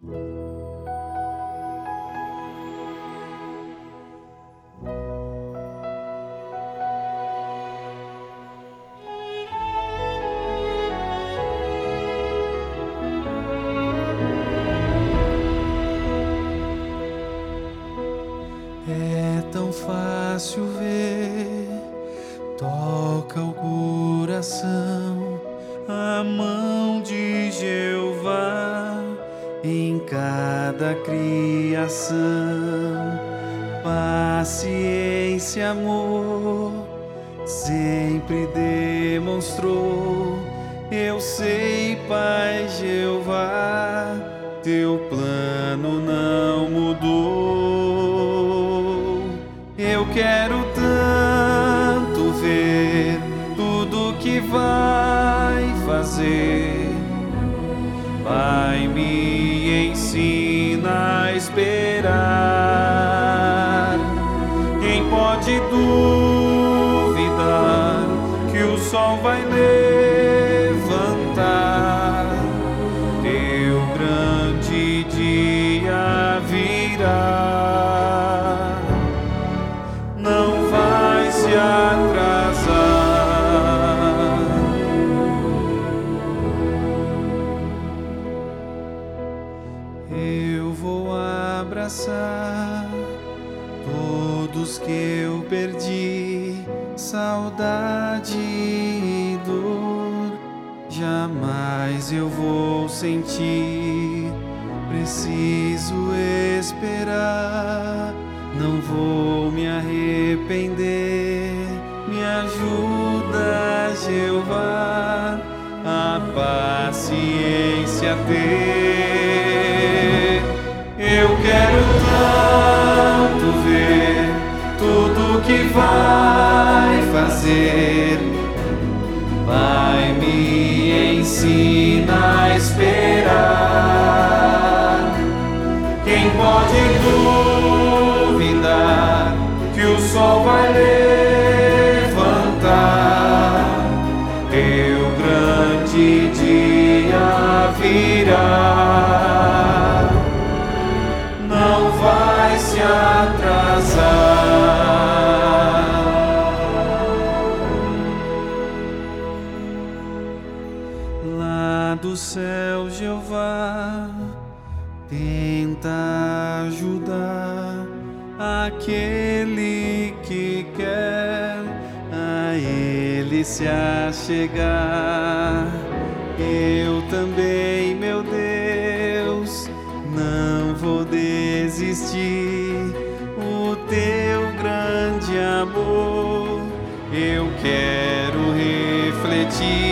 É tão fácil ver, toca o coração, a mão de Jeová em cada criação. Paciência, amor, sempre demonstrou. Eu sei, Pai Jeová, teu plano não mudou. Eu quero tanto ver tudo que vai fazer. Pai, me ensina a esperar. Quem pode duvidar que o sol vai levantar? Teu grande dia virá. Não vai se atrasar. Eu vou abraçar todos que eu perdi, saudade e dor. Jamais eu vou sentir. Preciso esperar. Não vou me arrepender. Me ajuda, Jeová, a paciência ter. Eu quero tanto ver tudo que vai fazer. Pai, me ensina a esperar. Quem pode duvidar que o sol vai levantar? Teu grande dia virá. Não vai se atrasar. Lá do céu, Jeová tenta ajudar aquele que quer a Ele se achegar. Eu também, meu Deus, não vou desistir. O teu grande amor eu quero refletir.